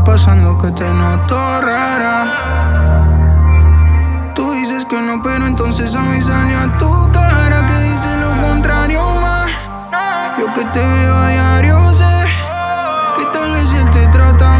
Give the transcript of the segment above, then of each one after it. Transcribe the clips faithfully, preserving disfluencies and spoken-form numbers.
pasando que te noto rara? Tú dices que no, pero entonces a mí sale a tu cara que dice lo contrario más. Yo que te veo a diario sé que tal vez él te trata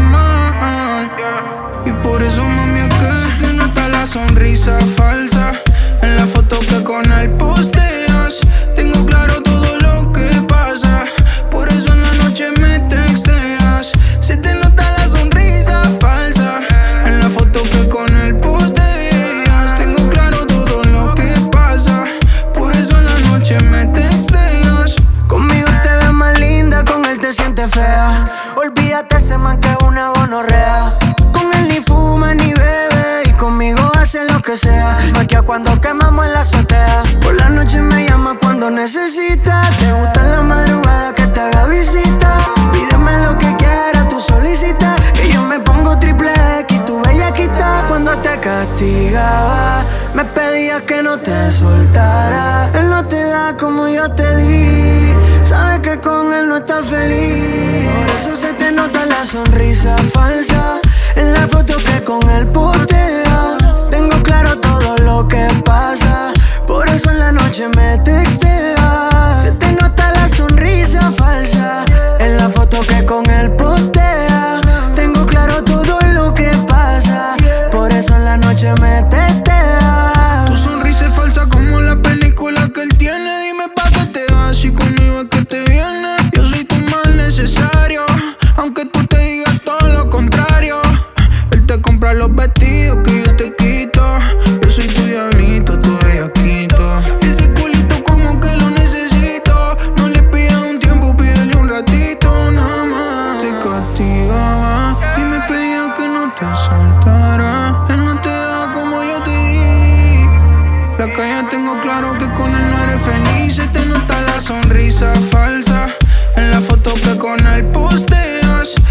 mal, y por eso mami es que sé que nota la sonrisa falsa en la foto que con él posteas. Tengo claro todo lo que pasa, por eso en la noche me texteas. Se te nota la sonrisa falsa en la foto que con él posteas. Tengo claro todo lo que pasa, por eso en la noche me texteas. Conmigo te ves más linda, con él te sientes fea. Olvídate ese man que es una gonorrea. Con él ni fuma ni bebe y conmigo hace lo que sea. Maquia cuando quemamos en la azotea. Por la noche me llama cuando necesita. Te gusta en la madrugada que te haga visita. Pídeme lo que quieras, tú solicita. Que yo me pongo triple X, tu bellaquita. Cuando te castigaba, me pedías que no te soltara. Él no te da como yo te di. Sabes que con él no estás feliz. Por eso se te nota la sonrisa falsa en la foto que con él postea. Tengo claro todo lo que pasa, por eso en la noche me textea. Se te nota la sonrisa falsa en la foto que con él postea. Tengo claro todo lo que pasa, por eso en la noche me textea. Tu sonrisa es falsa como la película que él tiene. Dime pa' qué te vas si conmigo es que te viene. Yo soy tu mal necesario, aunque tú te digas todo lo contrario. Él te compra los vestidos que yo te quito. Yo soy tu diablito, tu bellaquito. Ese culito como que lo necesito. No le pidas un tiempo, pídele un ratito nada más. Te castigaba y me pedía que no te soltara. Él no te da como yo te di. Flaca, ya tengo claro que con él no eres feliz. Se te nota la sonrisa falsa en la foto que con él posteas.